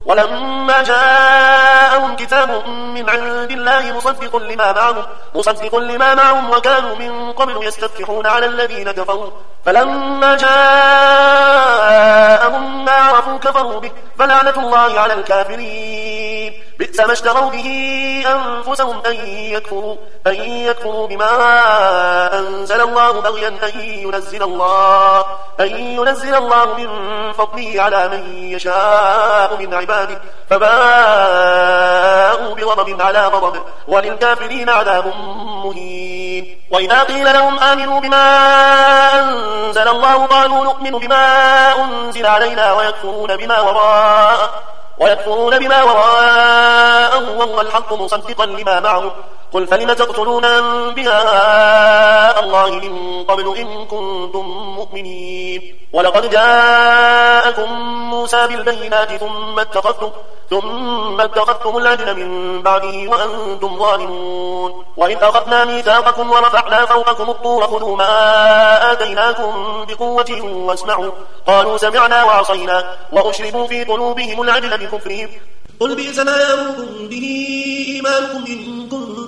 ولما جاءهم كتاب من عند الله مصدق لما معهم وكانوا من قبل يستفتحون على الذين كفروا فلما جاءهم ما عرفوا كفروا به فلعنة الله على الكافرين بئس ما اشتروا به أنفسهم أن يكفروا بما أنزل الله بغيا أن ينزل الله من فضله على من يشاء من عباده فباءوا بغضب على غضب وللكافرين عذاب مهين. وإذا قيل لهم آمنوا بما أنزل الله قالوا نؤمن بما أنزل علينا ويكفرون بما وراءه وهو الحق مصدقا لما معهم قل فلم تقتلون أنبياء الله من قبل إن كنتم مؤمنين ولقد جاءكم موسى بالبينات ثم اتخذتم العجل من بعده وأنتم ظالمون وإذ أخذنا ميثاقكم ورفعنا فوقكم الطور خذوا ما آتيناكم بقوة واسمعوا قالوا سمعنا وعصينا وأشربوا في قلوبهم العجل بكفرهم قل بئس ما يأمركم به إيمانكم إن كنتم